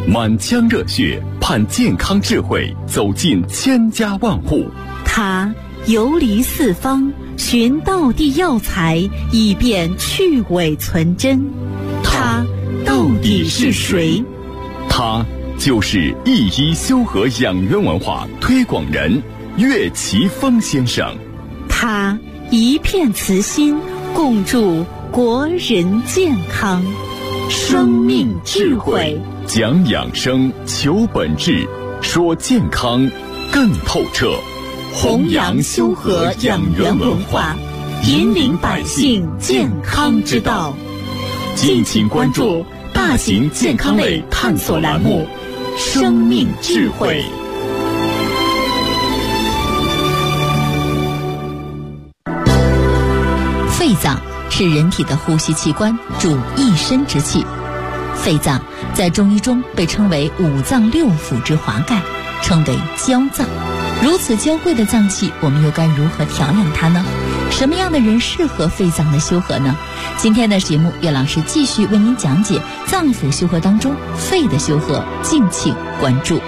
满腔热血盼健康智慧走进千家万户。 他游离四方，寻道地药材，以便去伪存真。他到底是谁？ 他就是一一修和养元文化推广人岳奇峰先生。 他一片慈心，共筑国人健康。生命智慧， 讲养生，求本质，说健康更透彻。 弘扬修和养元文化，引领百姓健康之道。敬请关注大型健康类探索栏目《生命智慧》。 肺脏是人体的呼吸器官，主一身之气。肺脏在中医中被称为五脏六腑之华盖，称为娇脏。如此娇贵的脏器，我们又该如何调养它呢？什么样的人适合肺脏的修和呢？今天的节目，岳老师继续为您讲解脏腑修和当中肺的修和，敬请关注。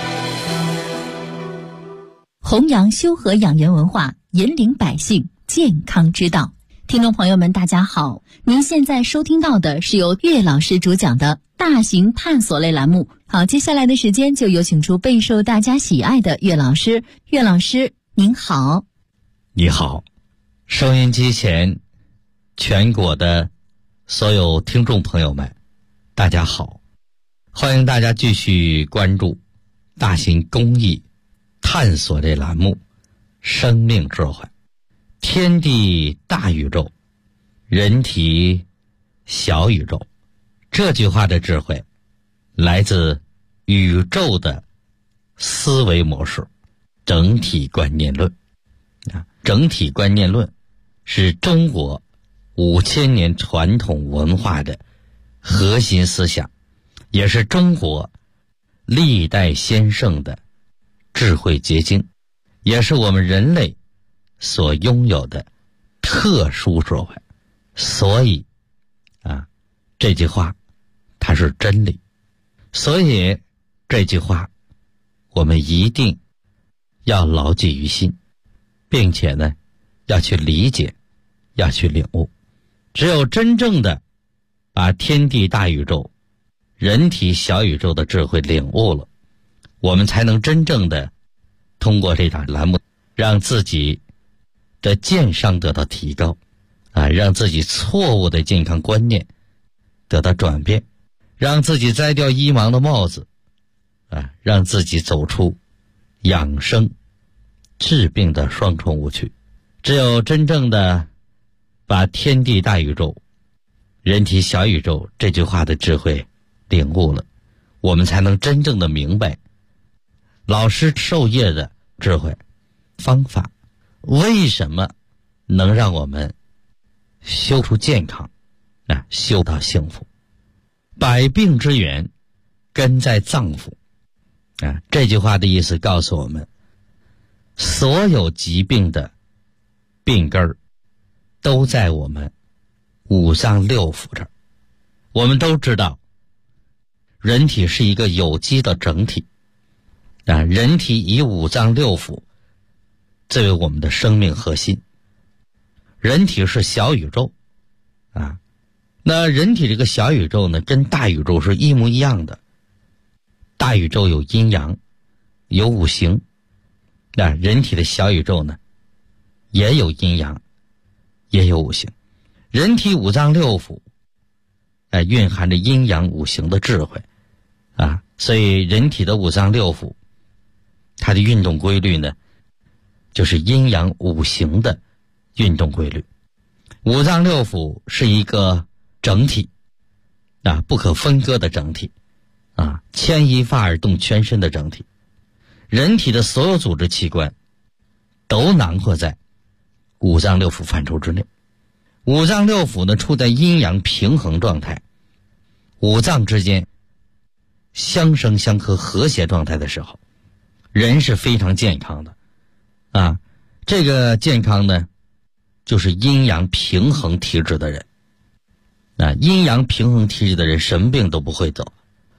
弘扬修和养元文化，引领百姓健康之道。听众朋友们，大家好，您现在收听到的是由岳老师主讲的大型探索类栏目。好，接下来的时间就有请出备受大家喜爱的岳老师。岳老师您好。 你好，收音机前全国的所有听众朋友们，大家好，欢迎大家继续关注大型公益探索类栏目生命智慧。天地大宇宙，人体小宇宙，这句话的智慧来自宇宙的思维模式，整体观念论。整体观念论是中国5000年传统文化的核心思想，也是中国历代先圣的智慧结晶，也是我们人类所拥有的特殊智慧。所以这句话它是真理，所以这句话我们一定要牢记于心，并且呢要去理解，要去领悟。只有真正的把天地大宇宙、人体小宇宙的智慧领悟了，我们才能真正的通过这档栏目让自己的健商得到提高，让自己错误的健康观念得到转变，让自己摘掉医盲的帽子，让自己走出养生治病的双重误区。只有真正的把天地大宇宙、人体小宇宙这句话的智慧领悟了，我们才能真正的明白老师授业的智慧方法，为什么能让我们修出健康，修到幸福。百病之源根在脏腑，这句话的意思告诉我们，所有疾病的病根儿都在我们五脏六腑这儿。我们都知道人体是一个有机的整体，人体以五脏六腑作为我们的生命核心。人体是小宇宙那人体这个小宇宙呢，跟大宇宙是一模一样的。大宇宙有阴阳，有五行，人体的小宇宙呢也有阴阳，也有五行。人体五脏六腑蕴含着阴阳五行的智慧所以人体的五脏六腑它的运动规律呢，就是阴阳五行的运动规律。五脏六腑是一个整体不可分割的整体牵一发而动全身的整体。人体的所有组织器官都囊括在五脏六腑范畴之内。五脏六腑呢处在阴阳平衡状态，五脏之间相生相克和谐状态的时候，人是非常健康的这个健康呢就是阴阳平衡体质的人。阴阳平衡体质的人什么病都不会得。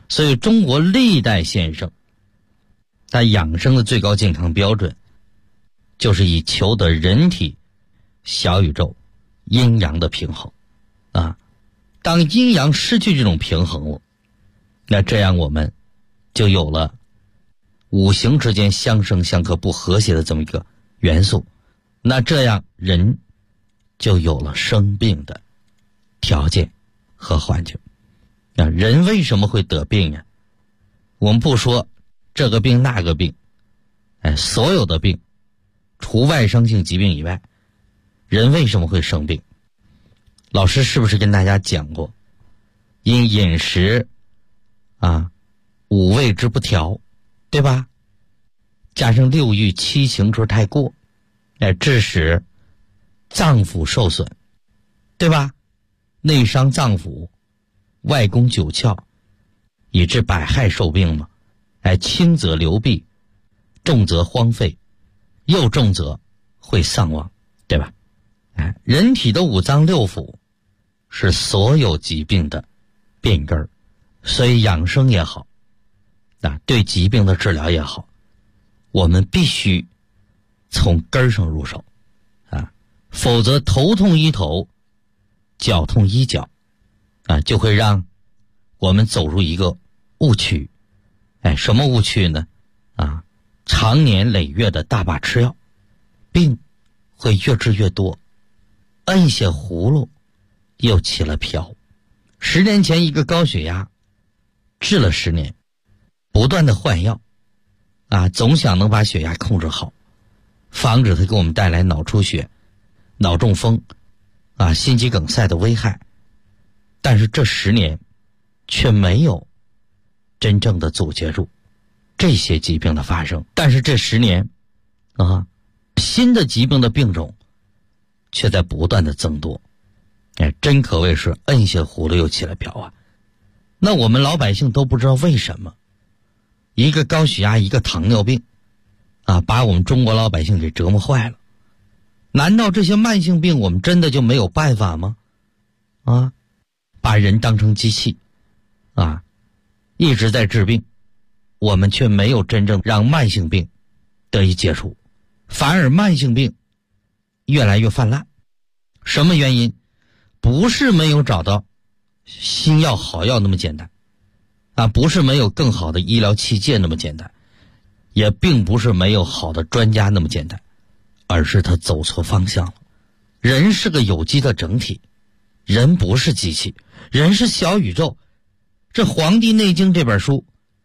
所以中国历代先生他养生的最高健康标准就是以求得人体小宇宙阴阳的平衡啊。当阴阳失去这种平衡了，那这样我们就有了五行之间相生相克不和谐的这么一个元素，那这样人就有了生病的条件和环境。那人为什么会得病呀？我们不说这个病那个病，所有的病除外伤性疾病以外，人为什么会生病？老师是不是跟大家讲过，因饮食五味之不调，对吧？加上六欲七情之太过，致使脏腑受损，对吧？内伤脏腑，外攻九窍，以致百害受病嘛。轻则流弊，重则荒废，又重则会丧亡，对吧？人体的五脏六腑是所有疾病的病根儿，所以养生也好，对疾病的治疗也好，我们必须从根儿上入手否则头痛医头，脚痛医脚就会让我们走入一个误区。什么误区呢？常年累月的大把吃药，病会越治越多，摁下葫芦又起了瓢。10年前一个高血压治了10年，不断的换药总想能把血压控制好，防止它给我们带来脑出血、脑中风心肌梗塞的危害。但是这10年却没有真正的阻截住这些疾病的发生。但是这10年新的疾病的病种却在不断的增多。真可谓是摁下葫芦又起了瓢那我们老百姓都不知道为什么一个高血压一个糖尿病把我们中国老百姓给折磨坏了。难道这些慢性病我们真的就没有办法吗？把人当成机器一直在治病，我们却没有真正让慢性病得以解除，反而慢性病越来越泛滥。什么原因？不是没有找到新药好药那么简单不是没有更好的医疗器械那么简单，也并不是没有好的专家那么简单，而是他走错方向了。人是个有机的整体，人不是机器，人是小宇宙。这《黄帝内经》这本书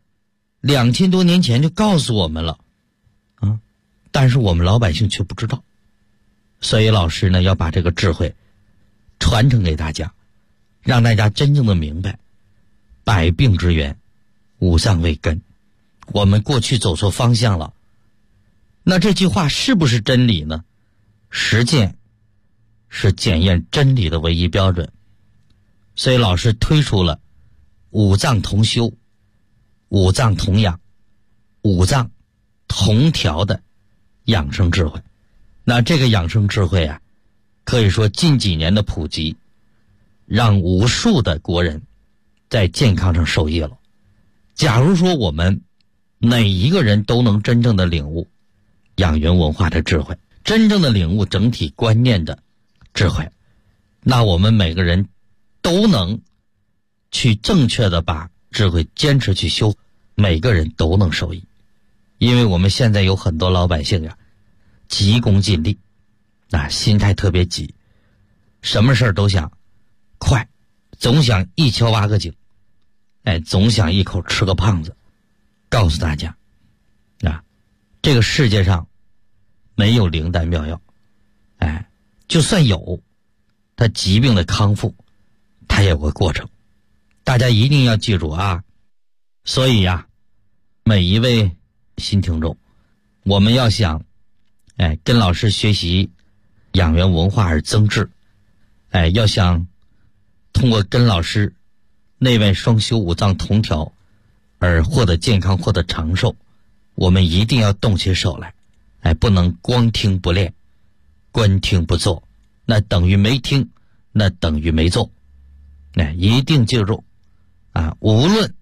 2000多年前就告诉我们了但是我们老百姓却不知道。所以老师呢要把这个智慧传承给大家，让大家真正的明白百病之源五脏为根。我们过去走错方向了，那这句话是不是真理呢？实践是检验真理的唯一标准。所以老师推出了五脏同修、五脏同养、五脏同调的养生智慧。那这个养生智慧可以说近几年的普及让无数的国人在健康上受益了。假如说我们每一个人都能真正的领悟养元文化的智慧，真正的领悟整体观念的智慧，那我们每个人都能去正确的把智慧坚持去修，每个人都能受益。因为我们现在有很多老百姓急功近利心态特别急，什么事都想快，总想一敲挖个井总想一口吃个胖子。告诉大家这个世界上没有灵丹妙药就算有，它疾病的康复它也有个过程，大家一定要记住所以每一位新听众，我们要想跟老师学习养元文化而增智，要想通过跟老师内外双修五脏同调而获得健康获得长寿，我们一定要动起手来不能光听不练，光听不做，那等于没听，那等于没做。一定记住无论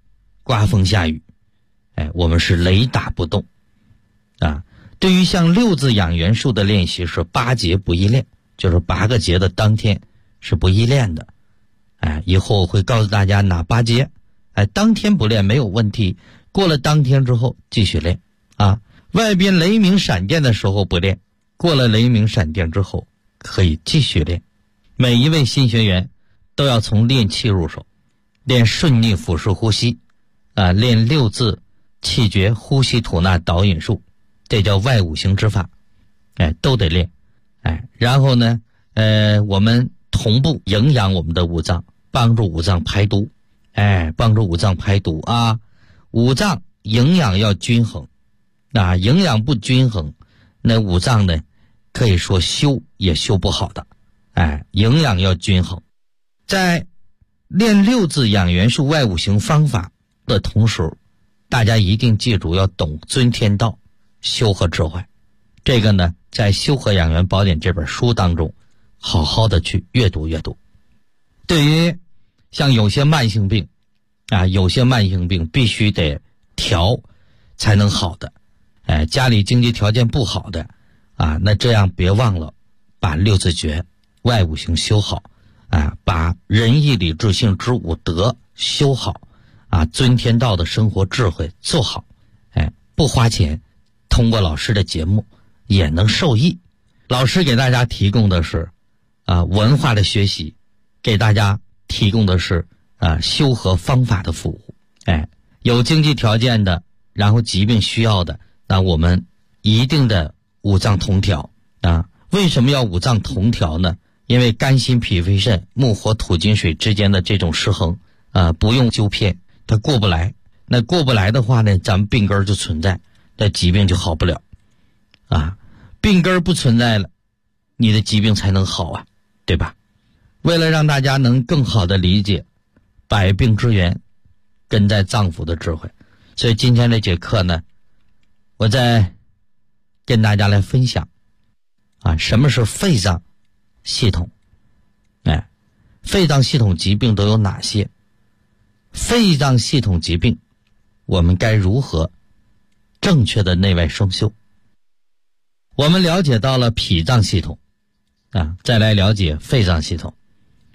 刮风下雨，我们是雷打不动啊。对于像六字养元术的练习是8节不易练，就是8个节的当天是不易练的。以后我会告诉大家哪8节，当天不练没有问题，过了当天之后继续练啊。外边雷鸣闪电的时候不练，过了雷鸣闪电之后可以继续练。每一位新学员都要从练气入手，练顺逆腹式呼吸练6字气诀呼吸吐纳导引术，这叫外五行之法，都得练。然后呢我们同步营养我们的五脏，帮助五脏排毒，帮助五脏排毒啊。五脏营养要均衡营养不均衡，那五脏呢可以说修也修不好的。营养要均衡。在练6字养元术外五行方法的同时，大家一定记住要懂尊天道，修和智慧。这个呢在《修和养元宝典》这本书当中好好的去阅读阅读。对于像有些慢性病有些慢性病必须得调才能好的，家里经济条件不好的那这样别忘了把6字诀外五行修好把仁义礼智信之五德修好尊天道的生活智慧做好，不花钱，通过老师的节目也能受益。老师给大家提供的是文化的学习，给大家提供的是修和方法的服务。有经济条件的，然后疾病需要的，那我们一定的五脏同调为什么要五脏同调呢？因为肝心脾肺肾木火土金水之间的这种失衡不用纠偏，它过不来。那过不来的话呢，咱们病根就存在，这疾病就好不了病根不存在了，你的疾病才能好对吧？为了让大家能更好的理解百病之源根在脏腑的智慧，所以今天这节课呢，我再跟大家来分享什么是肺脏系统。肺脏系统疾病都有哪些？肺脏系统疾病我们该如何正确的内外双修？我们了解到了脾脏系统再来了解肺脏系统。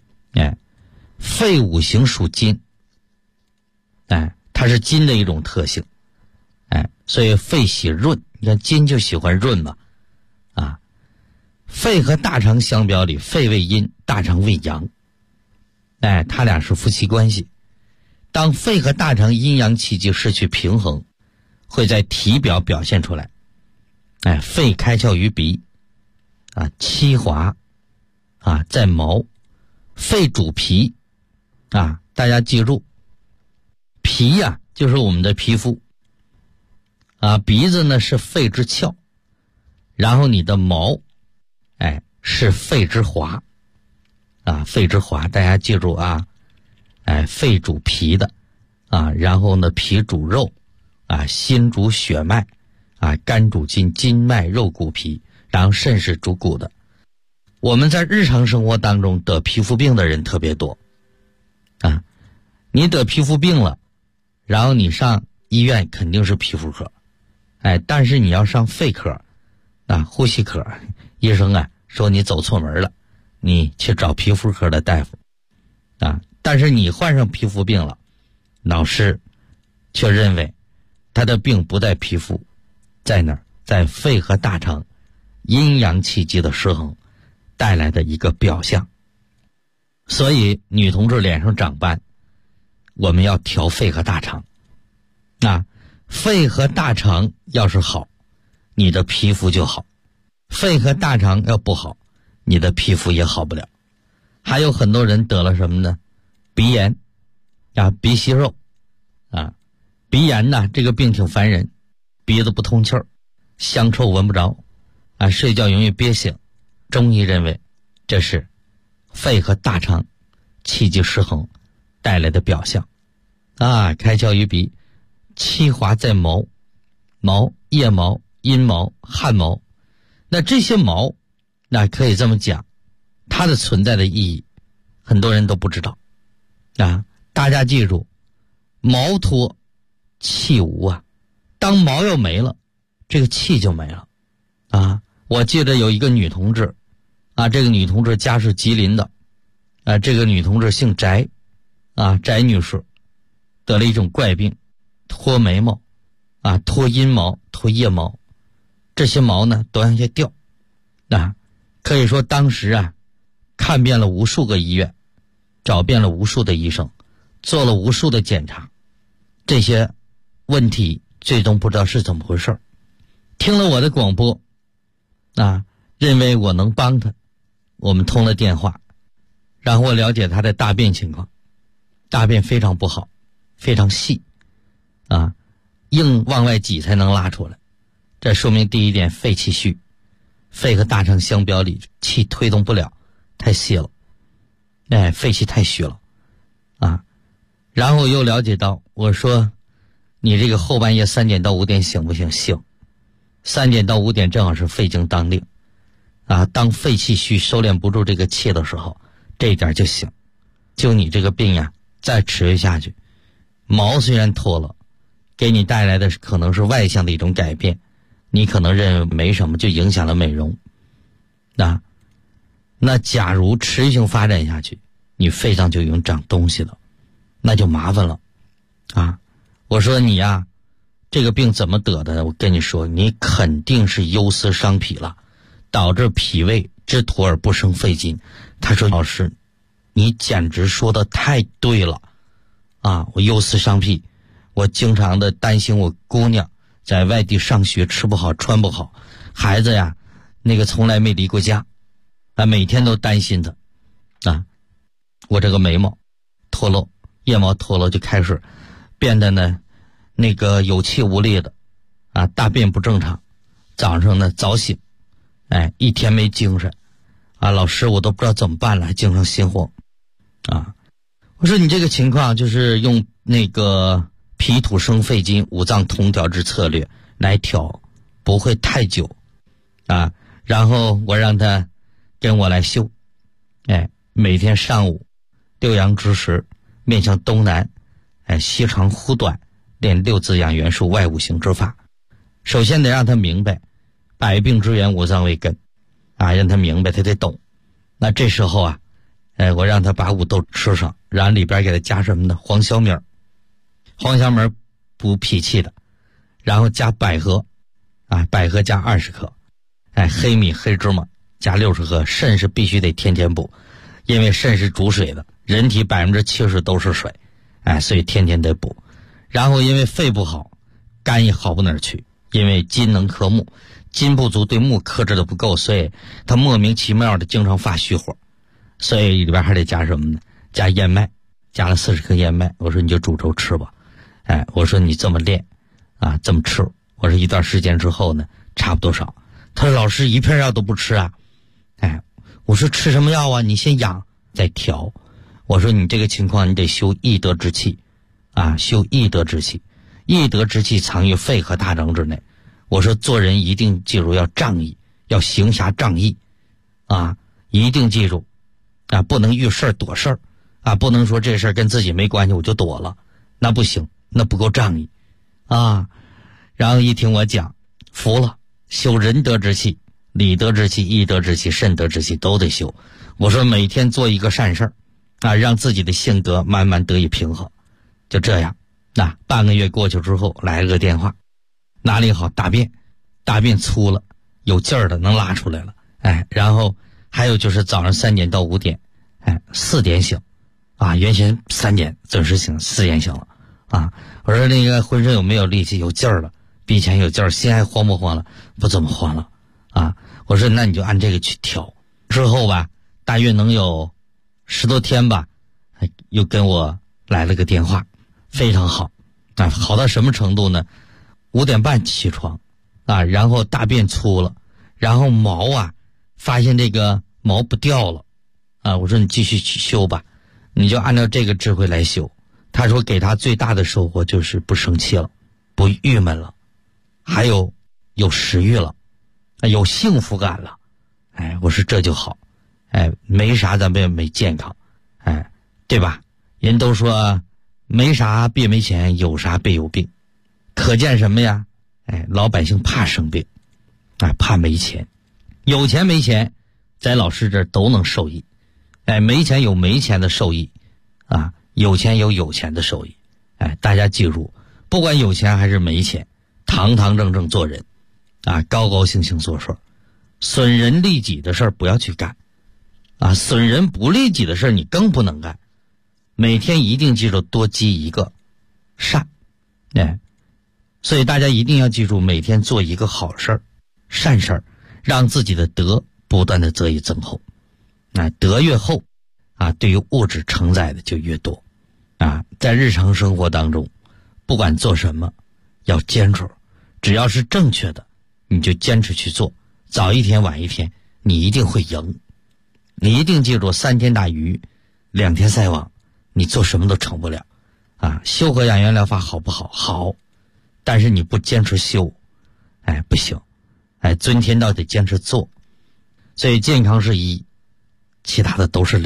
肺五行属金，它是金的一种特性，所以肺喜润，你看金就喜欢润嘛肺和大肠相表里，肺为阴，大肠为阳，它俩是夫妻关系。当肺和大肠阴阳气机失去平衡，会在体表表现出来。肺开窍于鼻气滑在毛。肺主皮大家记住，皮就是我们的皮肤鼻子呢是肺之窍，然后你的毛是肺之华肺之华，大家记住肺主皮的然后呢脾主肉心主血脉肝主筋，筋脉肉骨皮，然后肾是主骨的。我们在日常生活当中得皮肤病的人特别多你得皮肤病了，然后你上医院肯定是皮肤科但是你要上肺科呼吸科，医生说你走错门了，你去找皮肤科的大夫但是你患上皮肤病了，老师却认为他的病不在皮肤，在哪儿？在肺和大肠阴阳气机的失衡带来的一个表象。所以女同志脸上长斑，我们要调肺和大肠肺和大肠要是好，你的皮肤就好；肺和大肠要不好，你的皮肤也好不了。还有很多人得了什么呢？鼻炎鼻息肉鼻炎呢，这个病挺烦人，鼻子不通气儿，香臭闻不着睡觉容易憋醒。中医认为这是肺和大肠气机失衡带来的表象开窍于鼻，气滑在毛，腋毛、阴毛、汗毛。那这些毛可以这么讲，它的存在的意义很多人都不知道大家记住，毛脱气无啊。当毛要没了，这个气就没了啊。我记得有一个女同志啊，这个女同志家是吉林的啊，这个女同志姓翟啊，翟女士得了一种怪病，脱眉毛啊，脱阴毛，脱腋毛，这些毛呢都往下掉啊。可以说当时啊，看遍了无数个医院，找遍了无数的医生，做了无数的检查，这些问题最终不知道是怎么回事。听了我的广播啊，认为我能帮他，我们通了电话，然后我了解他的大便情况，大便非常不好，非常细啊，硬往外挤才能拉出来。这说明第一点，肺气虚，肺和大肠相表里，气推动不了，太细了，肺气太虚了啊。然后又了解到，我说你这个后半夜3点到5点醒不醒？醒。3点到5点正好是肺经当令啊，当肺气虚收敛不住这个气的时候，这一点就醒。就你这个病呀，再持续下去，毛虽然脱了，给你带来的可能是外向的一种改变，你可能认为没什么，就影响了美容啊。那假如持续性发展下去，你肺上就已经长东西了，那就麻烦了啊。我说你呀，这个病怎么得的？我跟你说，你肯定是忧思伤脾了，导致脾胃之土而不生肺金。他说老师，你简直说的太对了啊！我忧思伤脾，我经常的担心我姑娘在外地上学吃不好穿不好，孩子呀那个从来没离过家啊，每天都担心他啊。我这个眉毛脱落，腋毛脱落，就开始变得呢那个有气无力的啊，大便不正常，早上呢早醒，一天没精神啊，老师我都不知道怎么办了，还经常心慌啊。我说你这个情况就是用那个脾土生肺金五脏同调之策略来调，不会太久啊。然后我让他跟我来修，每天上午6阳之时，面向东南，膝长呼短，练6字养元术外五行之法。首先得让他明白百病之源五脏为根啊，让他明白，他得懂。那这时候啊，我让他把五豆吃上，然后里边给他加什么呢？黄小米，黄小米补脾气的，然后加百合啊，百合加20克，黑米黑芝麻加60克。肾是必须得天天补，因为肾是主水的，人体70%都是水，所以天天得补。然后因为肺不好，肝也好不哪儿去，因为金能克木，金不足对木克制的不够，所以他莫名其妙的经常发虚火，所以里边还得加什么呢？加燕麦，加了40克燕麦。我说你就煮粥吃吧，我说你这么练啊，这么吃。我说一段时间之后呢，差不多少。他说老师一片药都不吃啊，我说吃什么药啊？你先养再调。我说你这个情况你得修益德之气啊，修益德之气，益德之气藏于肺和大肠之内。我说做人一定记住要仗义，要行侠仗义啊，一定记住啊，不能遇事躲事儿啊，不能说这事儿跟自己没关系我就躲了，那不行，那不够仗义啊。然后一听我讲，服了，修仁德之气、礼德之气、义德之气、慎德之气都得修。我说每天做一个善事儿啊，让自己的性格慢慢得以平衡。就这样，半个月过去之后来了个电话，哪里好？大便粗了，有劲儿的能拉出来了，然后还有就是早上3点到5点，4点醒啊，原先3点准时醒，4点醒了啊。我说那个浑身有没有力气？有劲儿了，比以前有劲儿，心还慌不慌了？不怎么慌了啊。我说那你就按这个去调。之后吧，大约能有10多天吧，又跟我来了个电话，非常好啊，好到什么程度呢？5点半起床啊，然后大便粗了，然后毛啊，发现这个毛不掉了啊。我说你继续去修吧，你就按照这个智慧来修。他说给他最大的收获就是不生气了，不郁闷了，还有食欲了，有幸福感了。我说这就好，没啥咱们也没健康，对吧？人都说没啥别没钱，有啥别有病可见什么呀？老百姓怕生病，怕没钱。有钱没钱，在老师这儿都能受益。没钱有没钱的受益，有钱有有钱的受益。大家记住，不管有钱还是没钱，堂堂正正做人，高高兴兴做事，损人利己的事儿不要去干，损人不利己的事儿你更不能干。每天一定记住多积一个善，所以大家一定要记住，每天做一个好事儿、善事儿，让自己的德不断的得以增厚。德越厚，对于物质承载的就越多。在日常生活当中，不管做什么，要坚持，只要是正确的，你就坚持去做，早一天晚一天，你一定会赢。你一定记住，3天打鱼，2天晒网，你做什么都成不了。修和养元疗法好不好？好，但是你不坚持修，不行。尊天道得坚持做。所以健康是1，其他的都是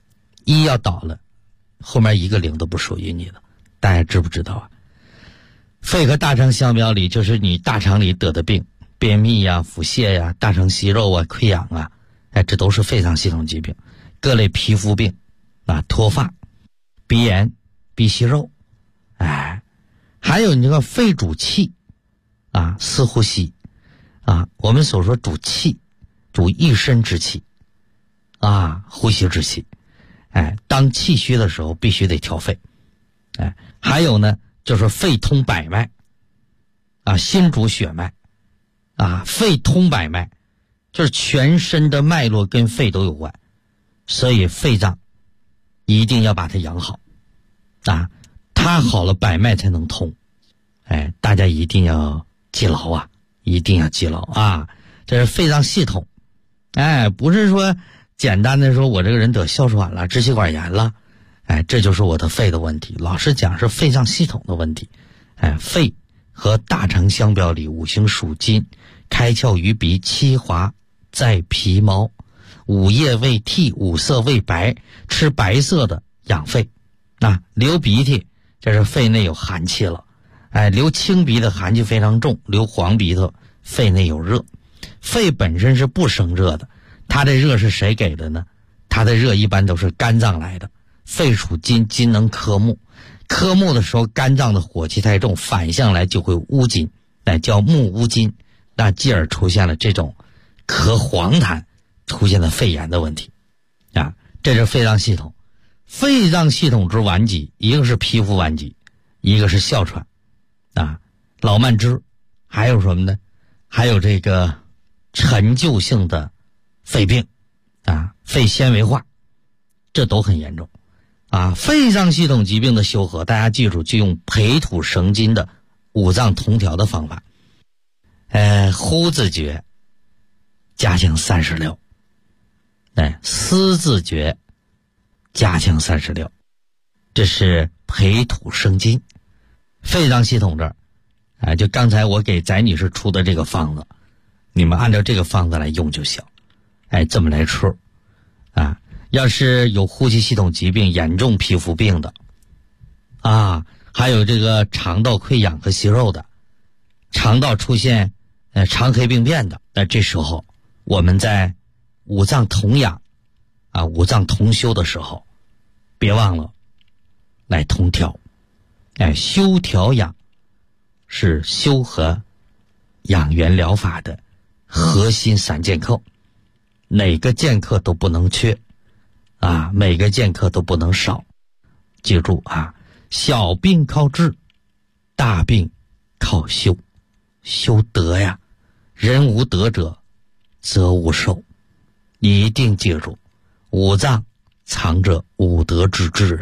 0。1要倒了，后面一个0都不属于你的。大家知不知道肺和大肠相表里，就是你大肠里得的病，便秘呀、腹泻呀、大肠息肉啊、溃疡啊，这都是肺脏系统疾病。各类皮肤病脱发、鼻炎、鼻息肉，还有你这个肺主气四呼吸我们所说主气，主一身之气呼吸之气。当气虚的时候必须得调肺。还有呢，就是肺通百脉心主血脉肺通百脉，就是全身的脉络跟肺都有关，所以肺脏一定要把它养好它好了，百脉才能通。大家一定要记牢一定要记牢这是肺脏系统。不是说简单的说我这个人得哮喘了、支气管炎了，这就是我的肺的问题。老实讲是肺脏系统的问题。肺和大肠相表里，5行属金，开窍于鼻，七华在皮毛，5液为涕，5色为白，吃白色的养肺。流鼻涕，这是肺内有寒气了。流青鼻的寒气非常重，流黄鼻头肺内有热。肺本身是不生热的，它的热是谁给的呢？它的热一般都是肝脏来的。肺属金，金能克木，克木的时候肝脏的火气太重，反向来就会乌金，叫木乌金，继而出现了这种咳黄痰，出现了肺炎的问题这是肺脏系统。肺脏系统之顽疾，一个是皮肤顽疾，一个是哮喘老慢支，还有什么呢？还有这个陈旧性的肺病肺纤维化，这都很严重肺脏系统疾病的修和，大家记住，就用培土生金的5脏同调的方法。呼字诀加强36，思字诀加强36，这是培土生金。肺脏系统这儿就刚才我给翟女士出的这个方子，你们按照这个方子来用就行。这么来吃要是有呼吸系统疾病、严重皮肤病的还有这个肠道溃疡和息肉的，肠道出现肠黑病变的，这时候我们在5脏同养5脏同修的时候，别忘了来同调。修调养是修和养元疗法的核心3剑客，哪个剑客都不能缺每个剑客都不能少。记住小病靠治，大病靠修。修德呀，人无德者则无寿。你一定记住，5脏藏着5德之志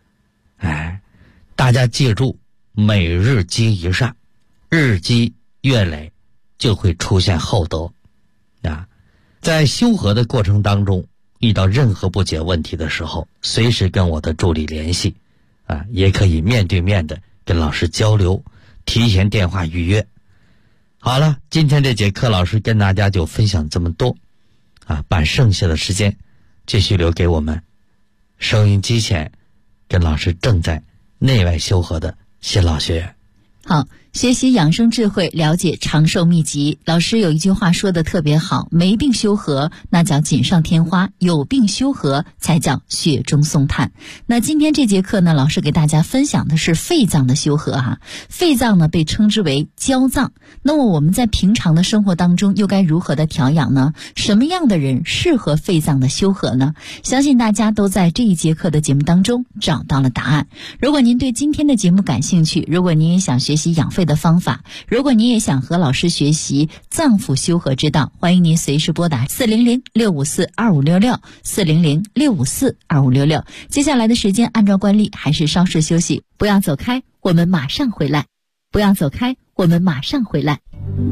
大家记住，每日积一善，日积月累就会出现厚德在修和的过程当中，遇到任何不解问题的时候，随时跟我的助理联系也可以面对面的跟老师交流，提前电话预约。好了，今天这节课老师跟大家就分享这么多把剩下的时间继续留给我们收音机前跟老师正在内外修和的新老学员。 好， 学习养生智慧，了解长寿秘籍。老师有一句话说的特别好，没病修和那叫锦上添花，有病修和才叫雪中送炭。那今天这节课呢，老师给大家分享的是肺脏的修和哈。肺脏呢被称之为娇脏，那么我们在平常的生活当中又该如何的调养呢？什么样的人适合肺脏的修和呢？相信大家都在这一节课的节目当中找到了答案。如果您对今天的节目感兴趣，如果您也想学习养肺的方法，如果您也想和老师学习脏腑修和之道，欢迎您随时拨打400-654-2566 400-654-2566。接下来的时间按照惯例还是稍事休息，不要走开，我们马上回来。不要走开，我们马上回来。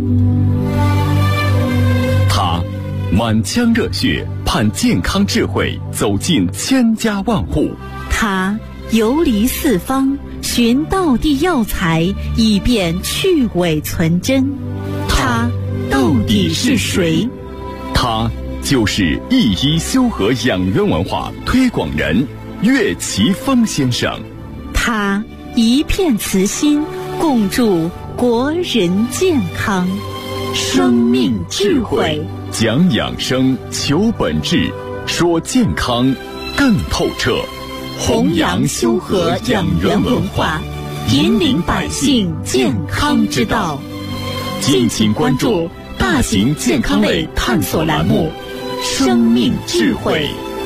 他满腔热血盼健康智慧走进千家万户， 他游离四方寻道地药材，以便去伪存真。他到底是谁？ 他就是一医修和养元文化推广人岳奇峰先生。 他一片慈心，共筑国人健康。生命智慧， 讲养生，求本质，说健康更透彻。 弘扬修和养元文化，引领百姓健康之道。 敬请关注大型健康类探索栏目《生命智慧》。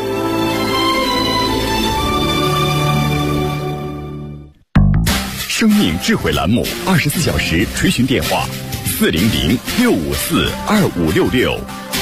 生命智慧栏目24小时垂询电话400-654-2566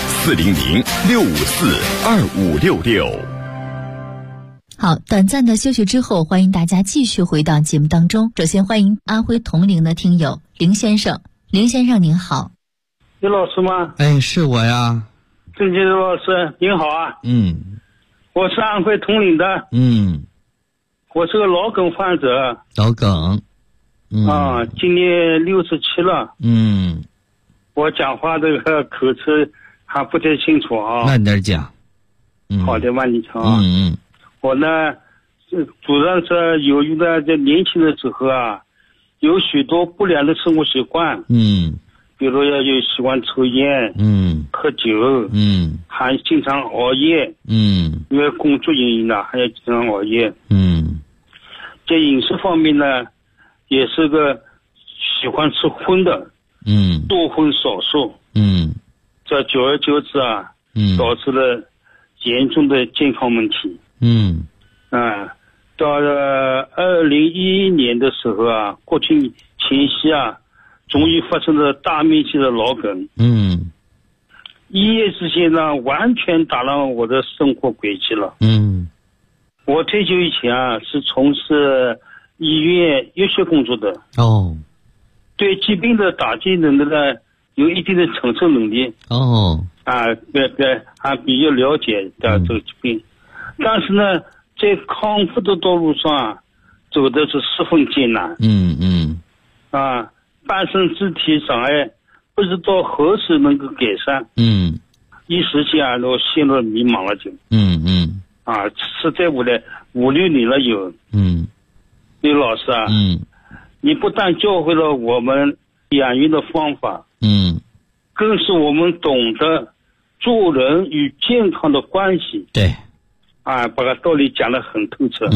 400-654-2566。 好，短暂的休息之后，欢迎大家继续回到节目当中。首先欢迎安徽铜陵的听友林先生。林先生您好。 有老师吗？ 哎，是我呀。 郑金老师您好啊。我是安徽铜陵的。我是个脑梗患者。 脑梗。 今年67了。我讲话这个口齿还不太清楚啊。 慢点讲。 好的，慢点讲啊。我呢，主要是由于呢，在年轻的时候啊，有许多不良的生活习惯。比如要有喜欢抽烟，喝酒，还经常熬夜，因为工作原因呢，还要经常熬夜。在饮食方面呢，也是个喜欢吃荤的，多荤少素，这久而久之啊，导致了严重的健康问题。到了2011年的时候啊，国庆前夕啊，终于发生了大面积的脑梗。一夜之间呢，完全打乱我的生活轨迹了。我退休以前啊，是从事医院医学工作的。对疾病的打击能力呢，有一定的承受能力。还比较了解的这个疾病。但是呢，在康复的道路上啊，走的是十分艰难。半身肢体障碍不知道何时能够改善。一时间啊，我陷入迷茫了就。实在无奈5-6年了有。刘老师啊，你不但教会了我们养育的方法，更是我们懂得做人与健康的关系。 对。 把个道理讲得很透彻。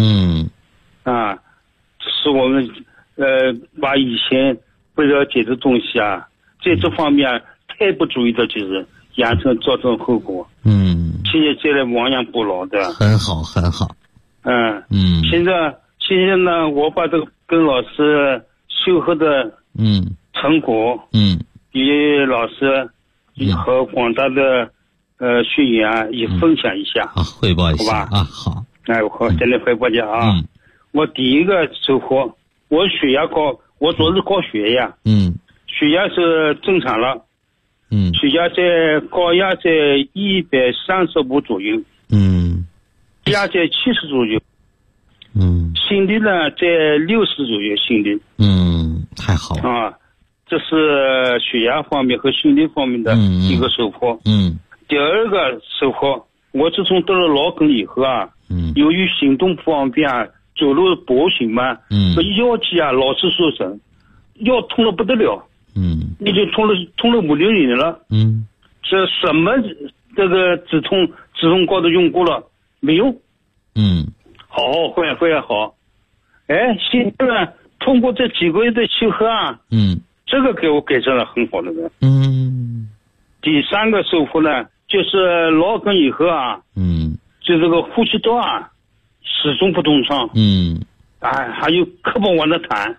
是我们把以前不了解的东西啊，在这方面太不注意的，就是养成造成后果。现在再来亡羊补牢的。 很好，很好。 现在呢，我把这个跟老师修和的成果，与老师和广大的学员啊，也分享一下。 汇报一下。 好吧。 好。 我现在汇报一下啊。我第一个收获，我血压高，我主要是高血压。血压是正常了。血压高压在135左右。低压在70左右。心率呢在60左右，心率。 太好了。 这是血压方面和心率方面的一个收获。第二个收获，我自从得了脑梗以后啊，由于行动不方便啊，走路跛行嘛，这腰肌啊老是受损， 腰痛了不得了，已经痛了5-6年了，这什么这个止痛膏都用过了没用，好，会好，哎，现在呢，通过这几个月的修合啊，这个给我改善了很好的呢，第3个收获呢，就是老梗以后啊，就这个呼吸道啊，始终不通畅，还有咳不完的痰，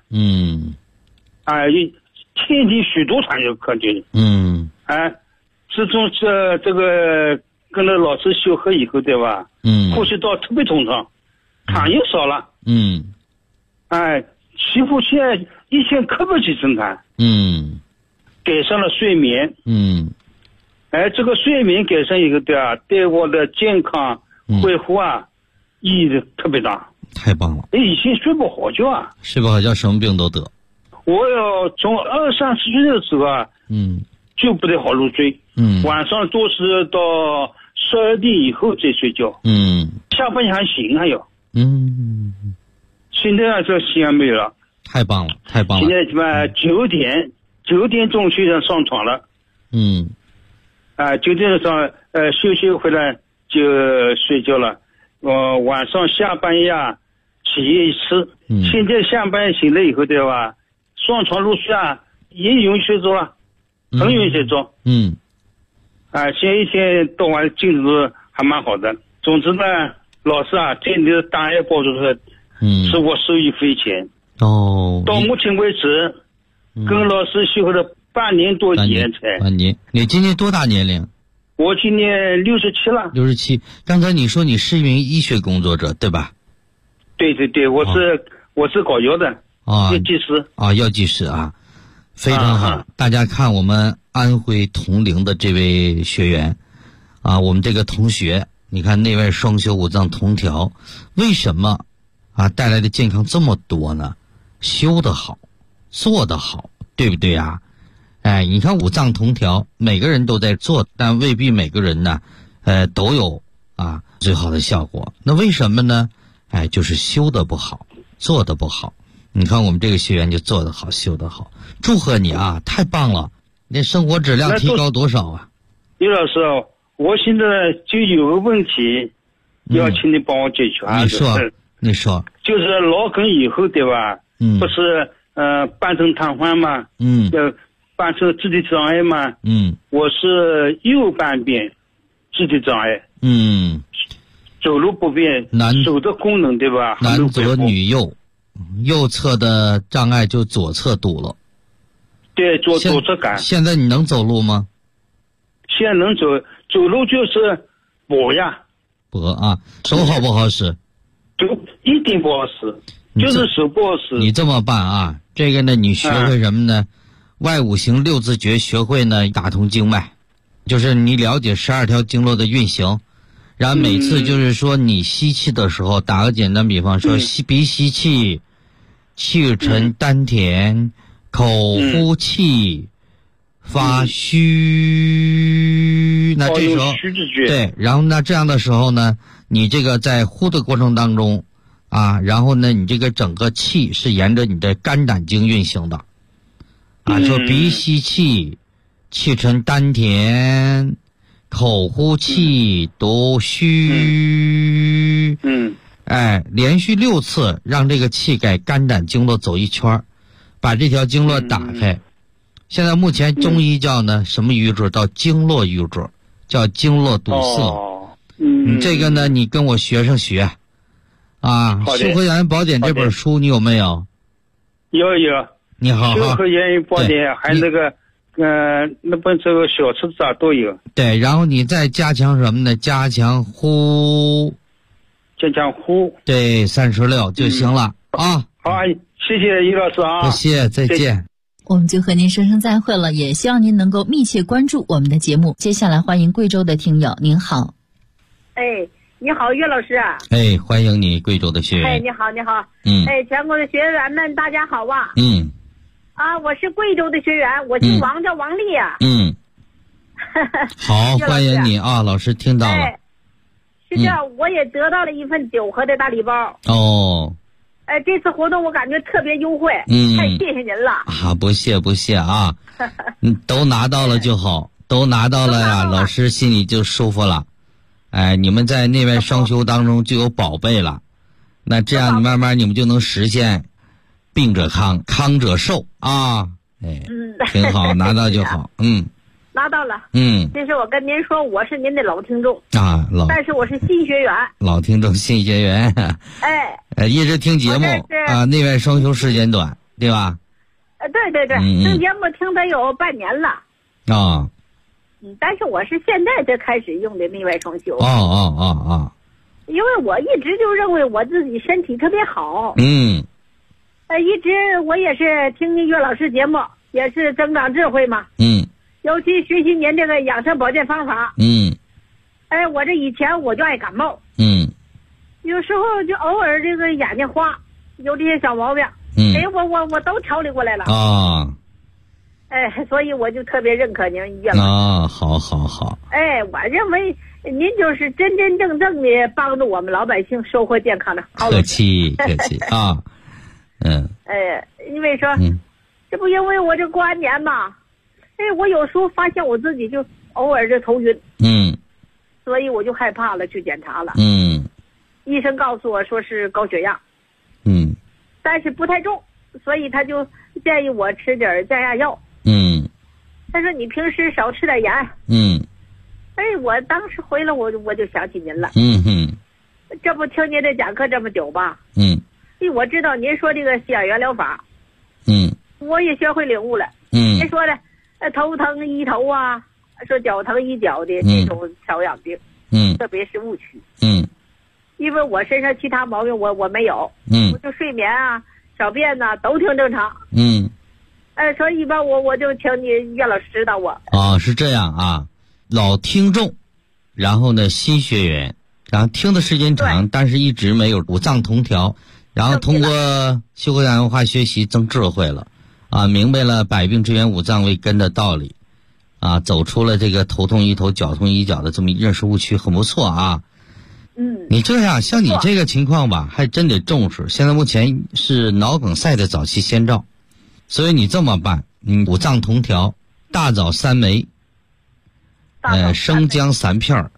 天天许多痰有感觉，自从这个跟着老师修合以后，对吧？呼吸道特别通畅，痰又少了，几乎现在以前咳不起声痰，改善了睡眠，这个睡眠改善以后，对啊，对我的健康恢复啊，意义特别大。 太棒了！ 以前睡不好觉啊， 睡不好觉什么病都得。 我要从20-30岁的时候啊，就不得好入睡，晚上都是到12点以后再睡觉，下半夜还醒还有，现在这醒还没有了。 太棒了，太棒了！ 现在什么9点钟上床了，9点上休息回来就睡觉了，晚上下半夜啊起夜一次，现在下半夜醒了以后对吧，上床入睡啊也容易睡着啊，很容易睡着，现在一天到晚精神还蛮好的。总之呢，老师啊，对你的档案报酬是我受益匪浅。到目前为止，跟老师修合了半年多年才。 半年，你今年多大年龄？ 我今年67了。 67。刚才你说你是一名医学工作者，对吧？ 对，我是搞药的药剂师。 药剂师啊，非常好。大家看我们安徽铜陵的这位学员我们这个同学，你看内外双修五脏同调，为什么带来的健康这么多呢？修得好，做得好，对不对啊？你看五脏同调，每个人都在做，但未必每个人呢都有最好的效果。那为什么呢？就是修得不好，做得不好。你看我们这个学员就做得好，修得好，祝贺你啊，太棒了！你生活质量提高多少啊？ 李老师，我现在就有个问题要请你帮我解决你说就是老梗以后对吧，不是半身瘫痪吗？半身肢体障碍吗？我是右半边肢体障碍，走路不便，手的功能对吧？ 男左女右，右侧的障碍就左侧堵了。 对，左侧感。 现在你能走路吗？ 现在能走路就是跛呀。 跛手好不好使？ 就一定不好使，就是手不好使。 你这么办这个呢，你学会什么呢？外五行六字诀，学会呢打通经脉，就是你了解12条经络的运行，然后每次就是说你吸气的时候，打个简单比方说，鼻吸气，气沉丹田，口呼气，发虚。那这时候对，然后呢这样的时候呢，你这个在呼的过程当中然后呢你这个整个气是沿着你的肝胆经运行的说鼻吸气，气沉丹田，口呼气，读虚。连续6次让这个气给肝胆经络走一圈，把这条经络打开。现在目前中医叫呢什么瘀滞？叫经络瘀滞，叫经络堵塞。你这个呢，你跟我学生学修和养元宝典这本书你有没有？ 有。 你好， 修和养元宝典还有那个那本这个小册子都有。 对，然后你再加强什么呢？加强呼。对，36就行了好，谢谢于老师不谢，再见。 我们就和您说声再会了，也希望您能够密切关注我们的节目。接下来欢迎贵州的听友，您好。 你好，岳老师。 欢迎你，贵州的学员。 你好。全国的学员们，大家好啊。我是贵州的学员，我姓王，叫王丽啊。 好，欢迎你老师听到了。 是这样，我也得到了一份9盒的大礼包。 这次活动我感觉特别优惠，太谢谢您了啊！不谢啊，都拿到了就好，都拿到了呀，老师心里就舒服了。哎，你们在内外双修当中就有宝贝了，那这样慢慢你们就能实现病者康，康者寿啊！哎，挺好，拿到就好， 拿到了，其实我跟您说，我是您的老听众啊， 但是我是新学员， 老听众新学员，一直听节目啊，内外双修时间短，对吧？ 对，听节目听得有半年了啊， 但是我是现在才开始用的内外双修，因为我一直就认为我自己身体特别好，一直我也是听岳老师节目，也是增长智慧嘛，尤其学习您这个养生保健方法，我这以前我就爱感冒，有时候就偶尔这个眼睛花，有这些小毛病，我都调理过来了啊， 所以我就特别认可您岳老师好， 我认为您就是真真正正的帮助我们老百姓收获健康的好客气啊， 因为说，这不因为我这过完年嘛。我有时候发现我自己就偶尔就头晕，所以我就害怕了，去检查了，医生告诉我说是高血压，但是不太重，所以他就建议我吃点降压药，他说你平时少吃点盐，我当时回来我就想起您了，这不听您这讲课这么久吧，我知道您说这个西洋原疗法，我也学会领悟了，您说的。头疼医头啊，说脚疼医脚的这种调养病，特别是误区，因为我身上其他毛病我没有，我就睡眠啊、小便呐、都挺正常，所以吧，我就请你岳老师指导我。 是这样啊，老听众，然后呢新学员，然后听的时间长，但是一直没有五脏同调，然后通过修和养文化学习增智慧了。明白了百病之源五脏为根的道理，走出了这个头痛医头脚痛医脚的这么认识误区，很不错啊。你这样像你这个情况吧，还真得重视。现在目前是脑梗塞的早期先兆，所以你这么办，五脏同调，大枣3枚，生姜3片，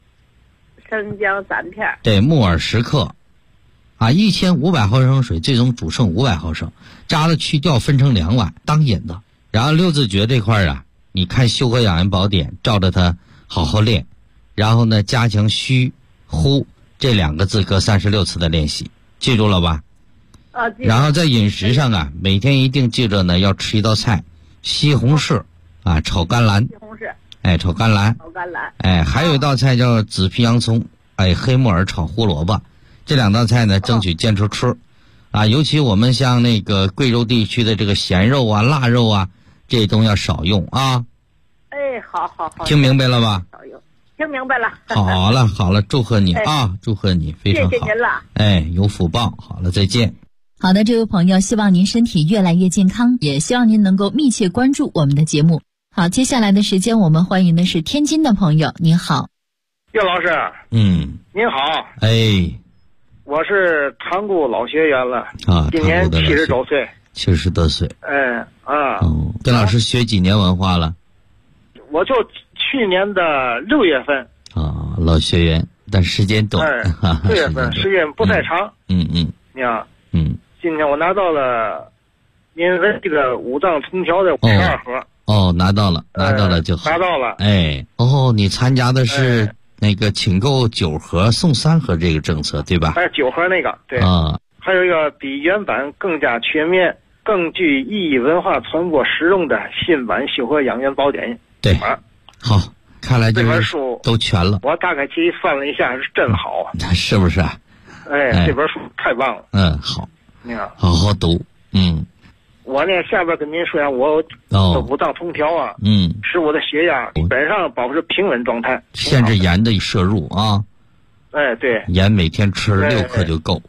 对，木耳10克。1500毫升水，最终煮剩500毫升，渣子去掉，分成2碗当饮的。然后六字诀这块啊，你看《修和养元宝典》，照着它好好练。然后呢，加强虚、呼这2个字各36次的练习，记住了吧？然后在饮食上啊，每天一定记着呢，要吃一道菜，西红柿炒甘蓝。 西红柿。 炒甘蓝。还有一道菜叫紫皮洋葱，黑木耳炒胡萝卜。这2道菜呢，争取坚持吃，尤其我们像那个贵州地区的这个咸肉啊、腊肉啊，这东西要少用啊。 好， 听明白了吧？ 少用，听明白了。 好了，祝贺你祝贺你，非常好。 谢谢您了。 有福报。好了，再见。 好的，这位朋友，希望您身体越来越健康，也希望您能够密切关注我们的节目。好，接下来的时间我们欢迎的是天津的朋友，您好。 岳老师。您好。我是塘沽老学员了今年70多岁。 70多岁。跟老师学几年文化了？ 我就去年的6月份。 老学员，但时间短。 6月份，时间不太长。你看，今天我拿到了您这个五脏同调的12盒。 拿到了就好。 拿到了。 你参加的是。那个请购9盒送3盒这个政策对吧 ？9盒那个对还有一个比原版更加全面、更具意义文化传播实用的新版《修和养元宝典》。 对，好，看来这本书都全了。 我大概去翻了一下，是真好， 是不是？ 这本书太棒了。 好， 你看， 好好读。 我呢，下边跟您说下，我五脏同调使我的血压基本上保持平稳状态， 限制盐的摄入啊。 对， 盐每天吃6克就够。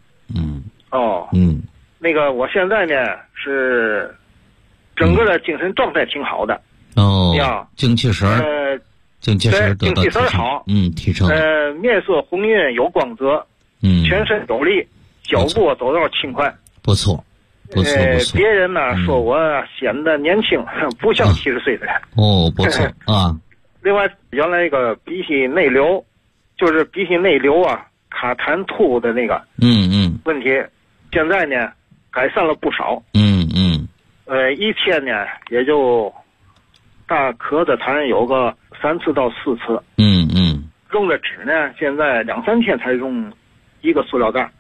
那个我现在呢是整个的精神状态挺好的。精气神得到提升好。提升。面色红润有光泽。全身有力，脚步走道轻快。 不错，不错，不错。 别人呢说我显得年轻，不像70岁的人。 哦，不错啊。 另外，原来一个鼻涕内流，就是鼻涕内流啊，卡痰吐的那个问题，现在呢改善了不少。一天呢也就大咳的痰有个3次到4次。用的纸呢，现在2-3天才用一个塑料袋。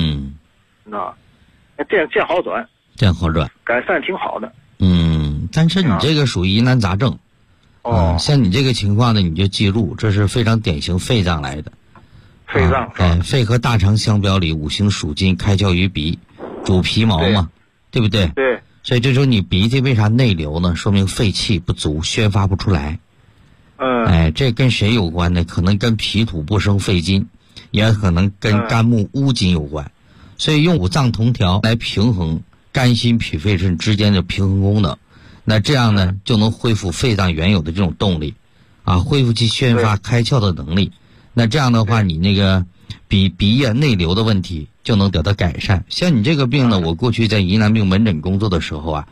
见好转，改善挺好的。 但是你这个属于疑难杂症。像你这个情况呢，你就记住，这是非常典型肺脏来的。 肺脏， 肺和大肠相表里，五行属金，开窍于鼻，主皮毛嘛，对不对？ 对。 所以这时候你鼻涕为啥内流呢？说明肺气不足，宣发不出来。这跟谁有关呢？可能跟脾土不生肺金，也可能跟肝木乌金有关。所以用五脏同调来平衡肝心脾肺肾之间的平衡功能，那这样呢就能恢复肺脏原有的这种动力，恢复其宣发开窍的能力。那这样的话，你那个鼻液内流的问题就能得到改善。像你这个病呢，我过去在疑难病门诊工作的时候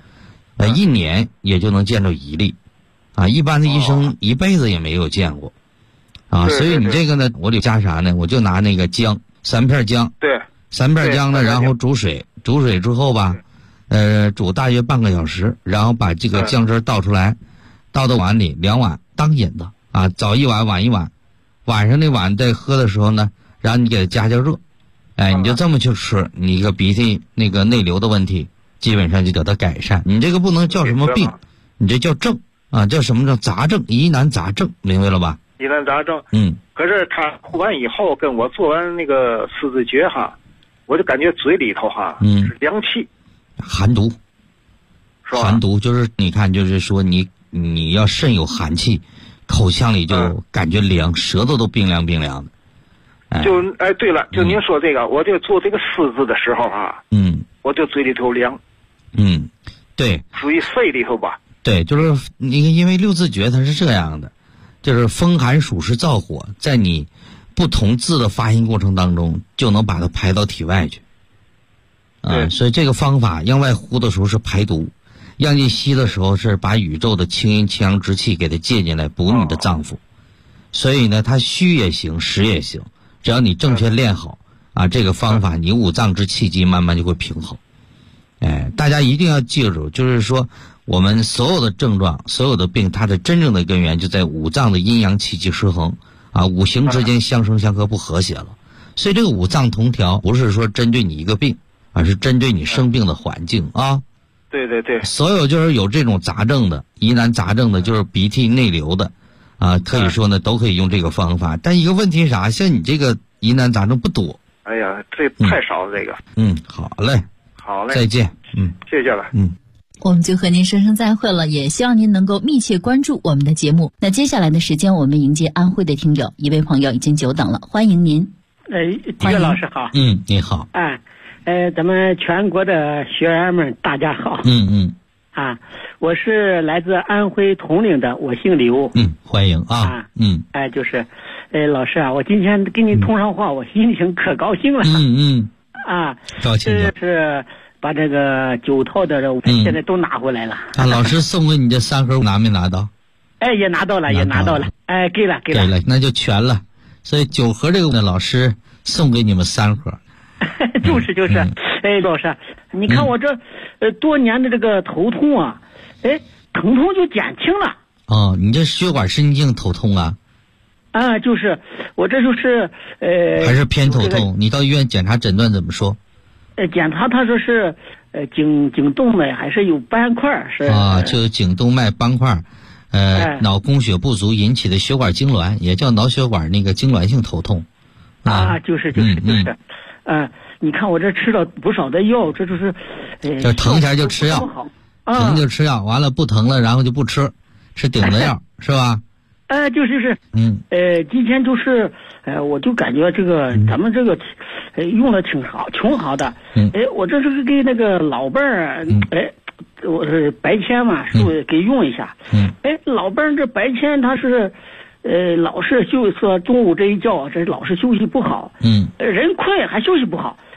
1年也就能见着一例，一般的医生一辈子也没有见过，所以你这个呢，我得加啥呢？我就拿那个姜，3片姜， 对 ，3片姜呢，然后煮水之后吧，煮大约半个小时，然后把这个姜汁倒出来，倒到碗里2碗当饮的早一碗晚一碗，晚上那碗在喝的时候呢，然后你给它加热，你就这么去吃，你一个鼻涕那个内流的问题基本上就得到改善。你这个不能叫什么病，你这叫症叫什么叫杂症，疑难杂症，明白了吧？ 疑难杂症。可是他吐完以后跟我做完那个四字诀我就感觉嘴里头是凉气， 寒毒，是吧？寒毒就是你看，就是说你要肾有寒气，口腔里就感觉凉，舌头都冰凉冰凉的。 对了，就您说这个，我就做这个四字的时候我就嘴里头凉。对，属于肺里头吧。 对，就是因为六字诀它是这样的，就是风寒暑湿燥火，在你不同字的发音过程当中，就能把它排到体外去。所以这个方法让外呼的时候是排毒，让进吸的时候是把宇宙的清阴清阳之气给它借进来补你的脏腑。所以呢，它虚也行，实也行，只要你正确练好这个方法，你五脏之气机慢慢就会平衡。大家一定要记住，就是说我们所有的症状，所有的病，它的真正的根源就在五脏的阴阳气机失衡五行之间相生相克不和谐了。所以这个五脏同调不是说针对你一个病，而是针对你生病的环境对对对， 所有就是有这种杂症的疑难杂症的，就是鼻涕内流的可以说呢都可以用这个方法。但一个问题是啥？像你这个疑难杂症不多。 哎呀，这太少了这个。 好嘞， 好嘞， 再见。 谢谢了。 我们就和您说声再会了，也希望您能够密切关注我们的节目。那接下来的时间，我们迎接安徽的听友，一位朋友已经久等了，欢迎您。 岳老师好。 你好。 咱们全国的学员们大家好。我是来自安徽铜陵的，我姓刘。 欢迎就是老师我今天跟您通上话，我心情可高兴了。 高兴了。 是把这个9套的现在都拿回来了。 老师送给你这3盒拿没拿到？ 也拿到了，也拿到了。给了， 那就全了。所以9盒这个呢，老师送给你们3盒。 就是，老师，你看我这多年的这个头痛疼痛就减轻了。 你这血管神经头痛就是我这就是还是偏头痛？你到医院检查诊断怎么说？ 检查他说是颈动脉还是有斑块是就颈动脉斑块，脑供血不足引起的血管痉挛，也叫脑血管那个痉挛性头痛。 就是你看我这吃了不少的药，这就是就疼前就吃药，疼就吃药，完了不疼了然后就不吃顶的药是吧？ 就是今天就是我就感觉这个咱们这个用的挺好的。我这是给那个老伴儿我是白天嘛是给用一下。老伴儿这白天他是老是说中午这一觉这老是休息不好。人困还休息不好。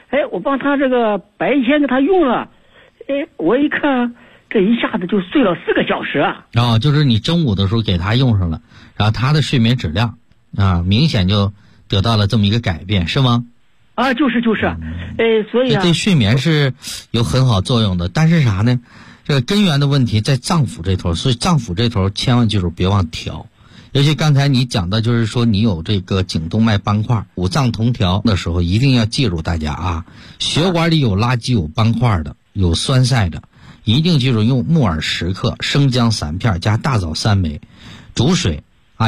我帮他这个白天给他用了，我一看，这一下子就睡了4个小时啊！ 就是你中午的时候给他用上了，然后他的睡眠质量明显就得到了这么一个改变，是吗？ 就是，所以对睡眠是有很好作用的，但是啥呢？这个根源的问题在脏腑这头，所以脏腑这头千万记住别忘调。尤其刚才你讲的就是说你有这个颈动脉斑块，五脏同调的时候一定要记住大家血管里有垃圾有斑块的有栓塞的，一定记住用木耳10克，生姜3片加大枣3枚，煮水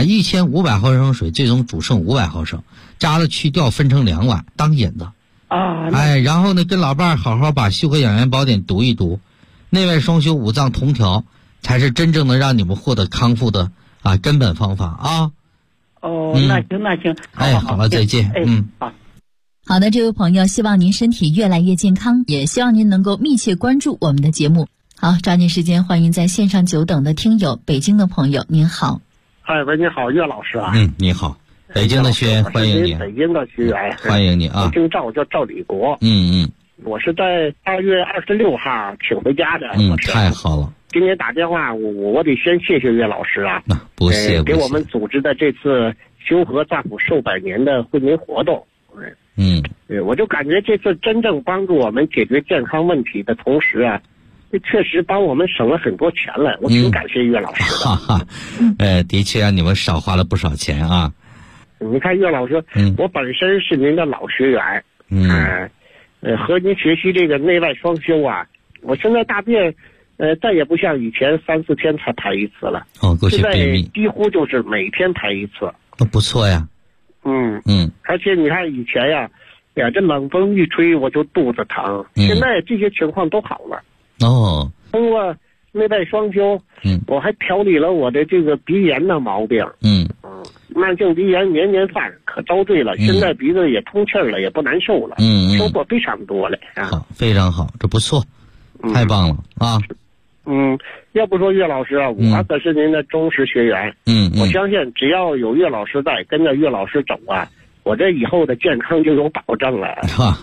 1500毫升水，最终煮剩500毫升，渣了去掉，分成2碗当饮子然后呢跟老伴儿好好把修和养元宝典读一读，内外双修五脏同调才是真正的让你们获得康复的根本方法那行好了，再见。 好的，这位朋友，希望您身体越来越健康，也希望您能够密切关注我们的节目。好，抓紧时间欢迎在线上久等的听友，北京的朋友您好。 喂，你好，岳老师你好，北京的学员欢迎你。 北京的学员欢迎你我姓赵，叫赵立国。我是在2月26号请回家的。 太好了。 今天打电话，我得先谢谢岳老师不谢给我们组织的这次修和脏腑寿100年的婚姻活动。我就感觉这次真正帮助我们解决健康问题的同时这确实帮我们省了很多钱了，我挺感谢岳老师的。的确让你们少花了不少钱你看岳老师，我本身是您的老学员，和您学习这个内外双修我现在大便再也不像以前3、4天才排一次了。 过去便秘， 几乎就是每天排一次。 不错呀。 而且你看以前这冷风一吹我就肚子疼，现在这些情况都好了。通过内外双修，我还调理了我的这个鼻炎的毛病。慢性鼻炎年年犯，可遭罪了。现在鼻子也通气了，也不难受了。收获非常多了好，非常好，这不错，太棒了要不说岳老师我可是您的忠实学员。我相信只要有岳老师在，跟着岳老师走我这以后的健康就有保证了。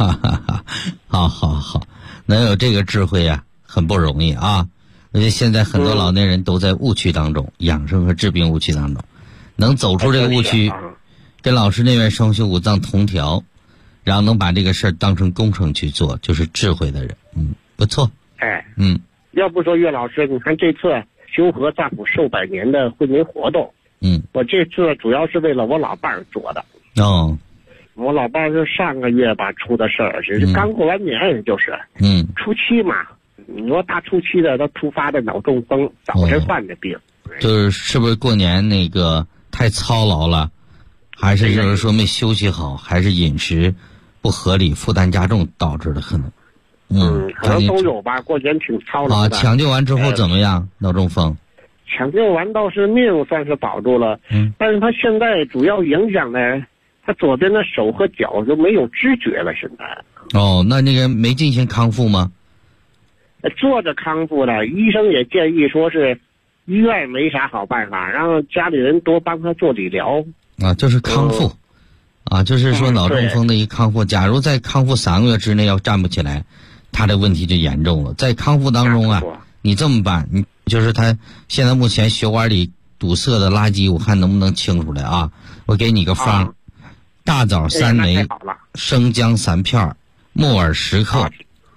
好，能有这个智慧很不容易而且现在很多老年人都在误区当中，养生和治病误区当中，能走出这个误区，跟老师内外双修五脏同调，然后能把这个事儿当成工程去做，就是智慧的人。不错。 要不说岳老师，你看这次修和脏腑寿100年的婚姻活动，我这次主要是为了我老伴儿做的。我老伴儿是上个月出的事儿，是刚过完年，就是初七嘛。你说大初期的他突发的脑中风，早晨犯的病。 是不是过年那个太操劳了，还是就是说没休息好，还是饮食不合理，负担加重导致的可能？ 可能都有吧。过年挺操劳的。 抢救完之后怎么样？脑中风？ 抢救完倒是命算是保住了，但是他现在主要影响呢，他左边的手和脚就没有知觉了。现在那个没进行康复吗？ 做着康复的，医生也建议说是医院没啥好办法，让家里人多帮他做理疗就是康复就是说脑中风的一个康复。假如在康复3个月之内要站不起来，他的问题就严重了。在康复当中你这么办，你就是他现在目前血管里堵塞的垃圾，我看能不能清出来我给你个方，大枣3枚，生姜3片，木耳10克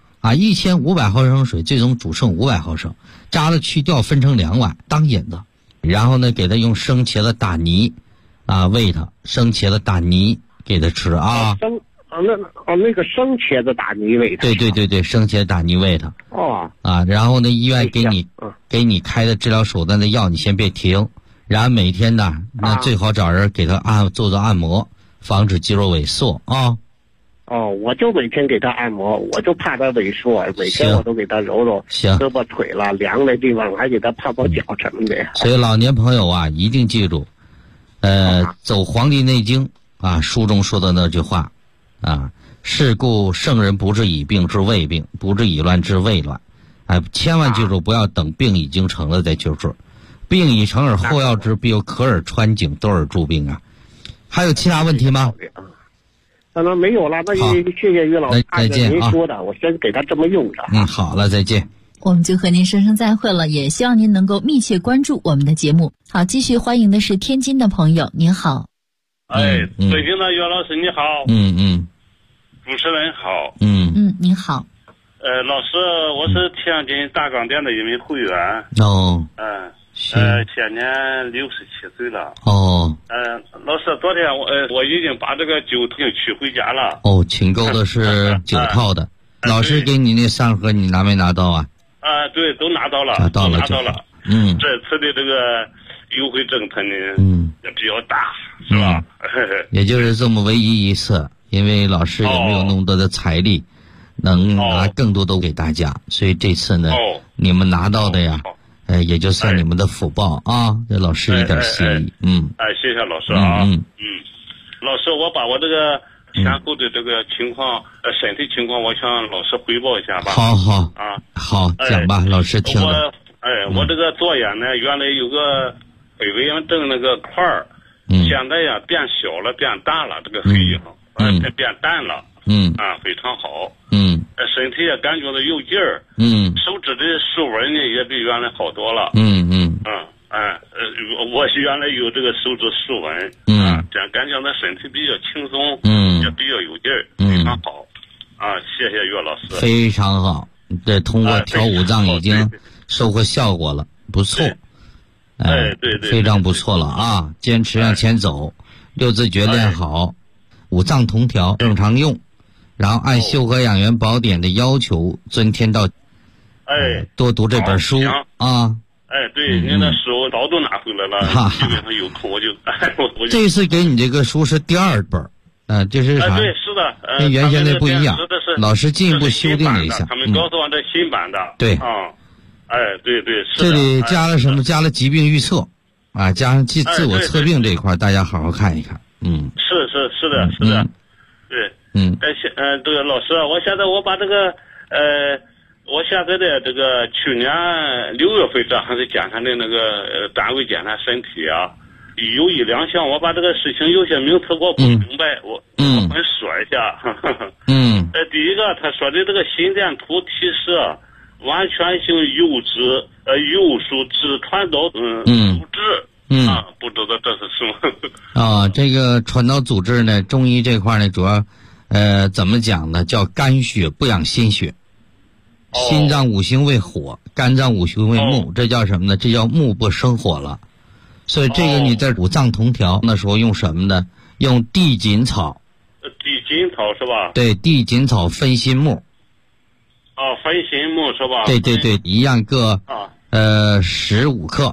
1500毫升水，最终煮剩500毫升，渣了去掉，分成2碗当饮子。然后呢给他用生茄子打泥喂他，生茄子打泥给他吃那个生茄子打泥喂他。 对，生茄子打泥喂他。然后呢医院给你开的治疗手段的药你先别停，然后每天呢那最好找人给他做按摩，防止肌肉萎缩我就每天给他按摩，我就怕他萎缩，每天我都给他揉揉胳膊腿了，凉的地方我还给他泡脚什么的。 所以老年朋友一定记住走《黄帝内经》书中说的那句话是故圣人不治已病治未病，不治已乱治未乱。千万记住不要等病已经成了再去治，病已成而后要治，必有可尔穿井，多尔助病还有其他问题吗？ 那没有了，那就谢谢岳老师。 再见您说的，我先给他这么用着。 好了，再见。 我们就和您说声再会了，也希望您能够密切关注我们的节目。好，继续欢迎的是天津的朋友，您好。 北京的岳老师你好。主持人好。 您好。 老师，我是天津大港店的一名会员。现年67岁了。老师，昨天我已经把这个9套取回家了。 请购的是9套的。老师给你那3盒，你拿没拿到啊？ 对，都拿到了。 拿到了。 这次的这个优惠政策呢，也比较大，是吧？ 也就是这么唯一一次，因为老师也没有那么多的财力，能拿更多都给大家，所以这次呢，你们拿到的呀，也就算你们的福报啊，给老师一点心意。 谢谢老师啊。老师，我把我这个前后的这个情况，身体情况，我向老师汇报一下吧。 好，讲吧，老师听着。 我这个左眼呢，原来有个肺溃疡症那个块儿，现在呀变小了，变大了，这个黑影，变淡了，非常好。身体也感觉到有劲儿。手指的手纹呢也比原来好多了。我原来有这个手指手纹，这样感觉到身体比较轻松，也比较有劲儿，非常好。谢谢岳老师。 非常好，这通过调五脏已经收获效果了，不错。 对， 非常不错了啊！坚持向前走，6字诀练好，五脏同调正常用，然后按修和养元宝典的要求遵天道。多读这本书啊。 对，您的书早都拿回来了，基本上有空我就这次给你这个书是第2本，这是啥？ 对，是的， 跟原先那不一样。老师进一步修订了一下。 他们告诉我这新版的。 对。 对，是的。这里加了什么？加了疾病预测，加上自我测病这一块，大家好好看一看。 是的。对。这个老师，我现在我把这个我现在的这个去年6月份这还是检查的那个单位检查身体啊，有1、2项，我把这个事情有些名词我不明白，我说一下。第一个他说的这个心电图提示完全性诱素质传导组织。不知道这是什么。 这个传导组织呢，中医这块呢，主要怎么讲呢？叫肝血不养心血。心脏五行为火，肝脏五行为木，这叫什么呢？这叫木不生火了。所以这个你在五脏同调那时候用什么呢？用地锦草。 地锦草是吧？ 对，地锦草分心木。 分心木是吧？ 对，一样各15克。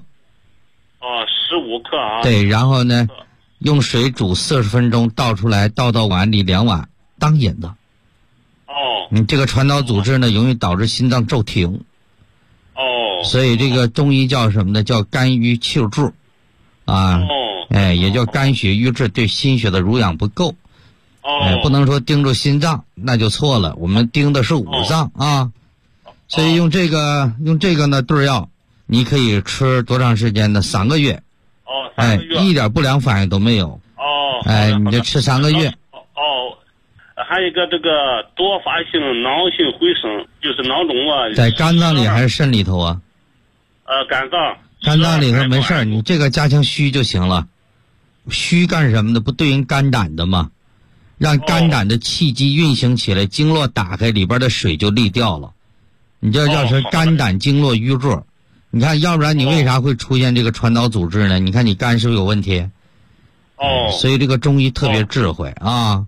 15克啊。 对，然后呢，用水煮40分钟，倒出来，倒到碗里2碗当饮的。你这个传导组织呢，容易导致心脏骤停。所以这个中医叫什么呢？叫肝郁气滞也叫肝血瘀滞，对心血的濡养不够。不能说盯住心脏，那就错了。我们盯的是五脏啊。所以用这个呢对药，你可以吃多长时间呢？3个月。 3个月。 一点不良反应都没有。你就吃3个月。 还有一个这个多发性脑性回声，就是脑肿在肝脏里还是肾里头啊？ 肝脏里头没事儿，你这个加强虚就行了。虚干什么的？不对应肝胆的吗？让肝胆的气机运行起来，经络打开，里边的水就沥掉了。你这叫是肝胆经络瘀滞。你看，要不然你为啥会出现这个传导组织呢？你看你肝是不是有问题？所以这个中医特别智慧啊。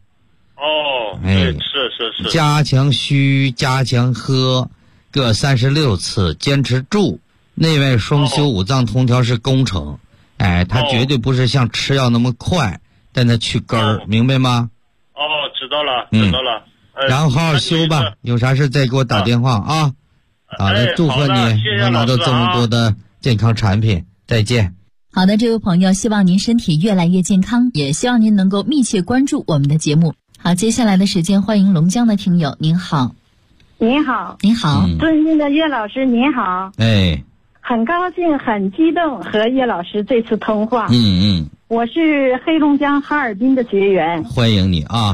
是。 加强虚，加强喝，各36次，坚持住。内外双修，五脏同调是工程。它绝对不是像吃药那么快，但它去根儿，明白吗？ 知道了。 然后好好修吧，有啥事再给我打电话啊。好的，祝贺你能拿到这么多的健康产品。再见。 好的，这位朋友，希望您身体越来越健康，也希望您能够密切关注我们的节目。好，接下来的时间，欢迎龙江的听友。您好。 您好。尊敬的岳老师，您好。很高兴，很激动和岳老师这次通话。我是黑龙江哈尔滨的学员。 欢迎你啊。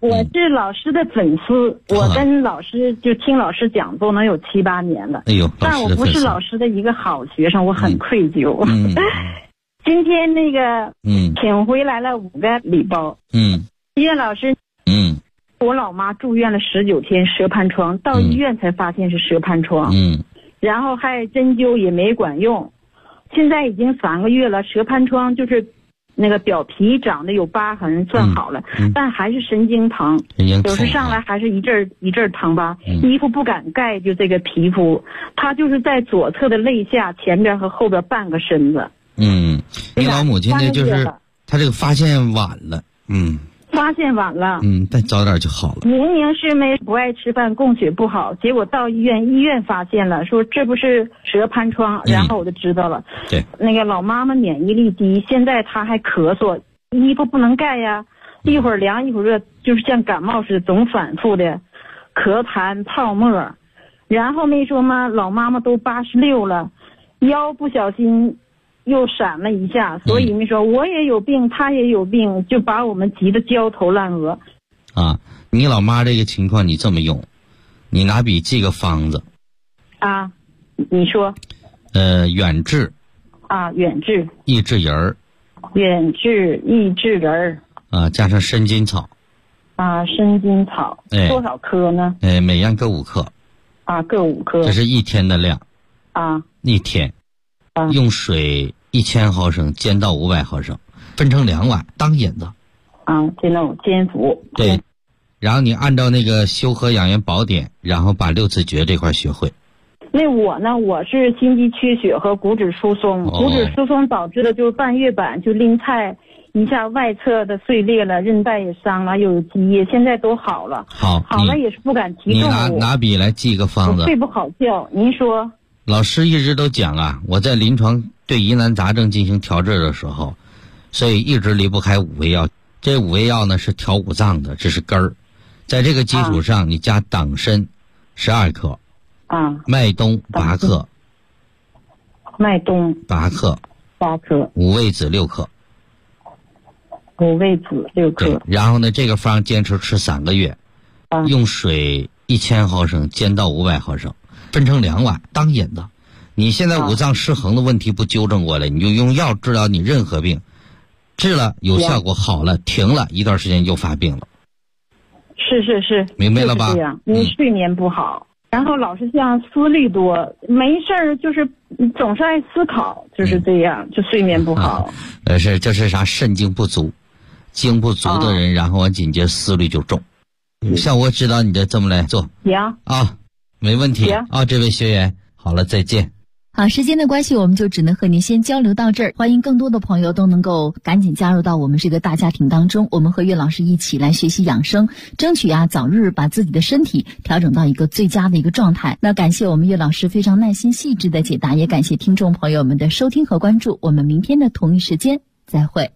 我是老师的粉丝，我跟老师就听老师讲座能有7、8年了。 哎呦， 但我不是老师的一个好学生，我很愧疚。今天那个请回来了5个礼包。医院老师，我老妈住院了19天蛇盘疮，到医院才发现是蛇盘疮。然后还针灸也没管用，现在已经3个月了，蛇盘疮就是那个表皮长得有疤痕算好了，但还是神经疼，有时上来还是一阵一阵疼吧。衣服不敢盖，就这个皮肤，它就是在左侧的肋下前边和后边半个身子。 你老母亲呢，就是她这个发现晚了， 发现晚了， 但早点就好了。 明明是不爱吃饭，供血不好，结果到医院发现了，说这不是蛇盘疮，然后我就知道了。 对， 那个老妈妈免疫力低，现在她还咳嗽，衣服不能盖呀，一会儿凉一会儿热，就是像感冒似的，总反复的咳痰泡沫。然后没说嘛，老妈妈都86了，腰不小心又闪了一下，所以没说我也有病，他也有病，就把我们急得焦头烂额。 你老妈这个情况你这么用，你拿笔记个方子。 你说。 远志。 远志。 益智仁儿。 远志益智仁儿。 加上生筋草。 生筋草。多少颗呢？ 每样各5克。 各5颗。 这是1天的量。1天。用水1000毫升煎到500毫升，分成2碗当饮子。 就那种煎服。 对，然后你按照那个修和养元宝典，然后把6字诀这块学会。 那我呢，我是心肌缺血和骨质疏松，骨质疏松导致的就是半月板就拎菜一下外侧的碎裂了，韧带也伤了，又有积液，现在都好了。好了也是不敢提重物。 你拿笔来记个方子。 我睡不好觉，您说。 老师一直都讲我在临床对疑难杂症进行调治的时候，所以一直离不开5味药。这5味药呢是调5脏的，这是根儿。在这个基础上，你加党参12克，麦冬8克， 麦冬 8克 ，8克， 五味子6克， 五味子6克。 对，然后呢，这个方坚持吃3个月，用水1000毫升煎到500毫升。分成2碗当饮子。你现在5脏失衡的问题不纠正过来，你就用药治疗你任何病，治了有效果好了，停了一段时间又发病了。 是， 明白了吧？ 这样，你睡眠不好，然后老是像思虑多，没事儿就是总是爱思考，就是这样，就睡眠不好。 这是啥？肾精不足，精不足的人，然后完紧接思虑就重。像我知道你的这么来做。 行没问题这位学员，好了，再见。 好，时间的关系，我们就只能和您先交流到这儿。欢迎更多的朋友都能够赶紧加入到我们这个大家庭当中，我们和岳老师一起来学习养生，争取早日把自己的身体调整到一个最佳的一个状态。那感谢我们岳老师非常耐心细致的解答，也感谢听众朋友们的收听和关注。我们明天的同一时间再会。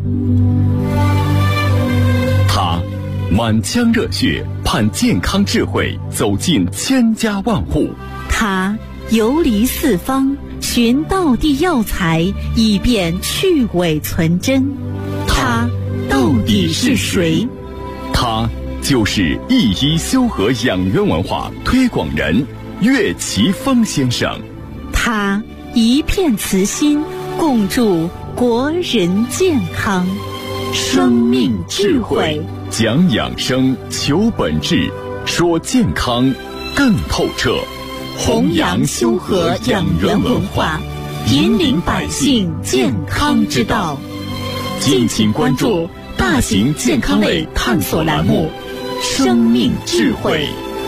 他满腔热血盼健康智慧走进千家万户， 他游离四方寻道地药材以便去伪存真，他到底是谁？ 他就是一医修和养元文化推广人岳奇峰先生。 他一片慈心共筑国人健康，生命智慧， 讲养生求本质，说健康更透彻， 弘扬修和养元文化，引领百姓健康之道。敬请关注大型健康类探索栏目《生命智慧》。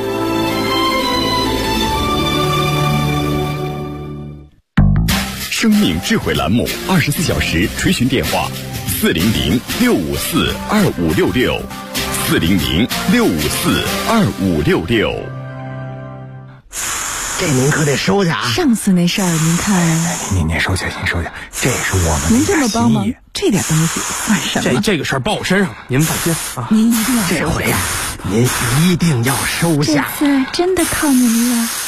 生命智慧栏目24小时垂询电话：400-654-2566，400-654-2566。 这您可得收下啊！ 上次那事儿您看， 您收下，这是我们您这么帮忙，这点东西算什么？ 这个事儿报我身上，您放心啊！ 您一定要这回您一定要收下。 这次真的靠您了。